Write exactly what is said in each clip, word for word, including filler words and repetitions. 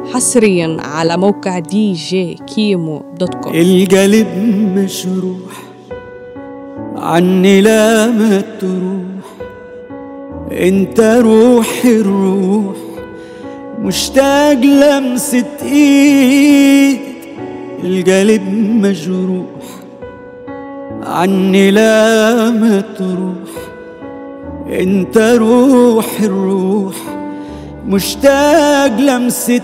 حصريا على موقع دي جي كيمو دوت كوم. القلب مجروح عني لا ما تروح، انت روحي الروح مشتاق لمسة ايد. القلب مجروح عني لا ما تروح، انت روحي الروح مشتاق لمسة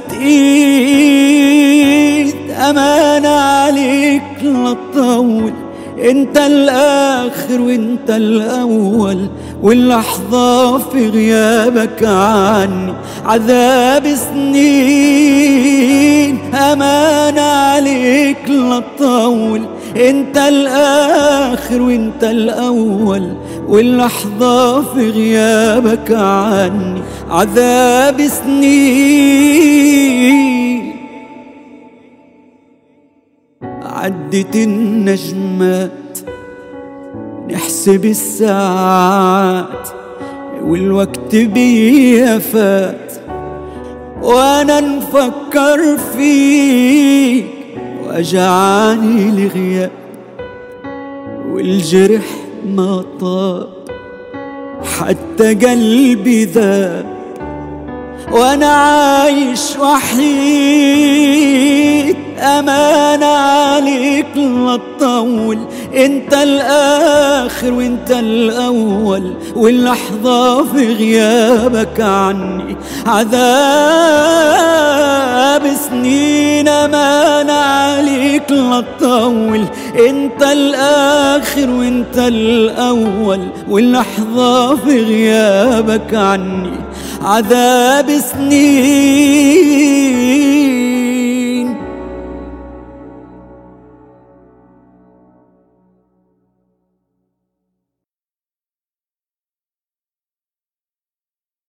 ايد. امان عليك لا تطول، انت الاخر وانت الاول، واللحظة في غيابك عني عذاب سنين. امان عليك لا تطول، انت الاخر وانت الاول، واللحظة في غيابك عني عذاب سنين. عدت النجمات نحسب الساعات والوقت بيا فات، وانا نفكر فيك وجعاني الغياب والجرح ما طاب، حتى قلبي ذاب وانا عايش وحيد. امان عليك لا تطول، انت الاخر وانت الاول، واللحظة في غيابك عني عذاب سنين. امان عليك لا تطول، انت الاخر وانت الاول، واللحظة في غيابك عني عذاب سنين.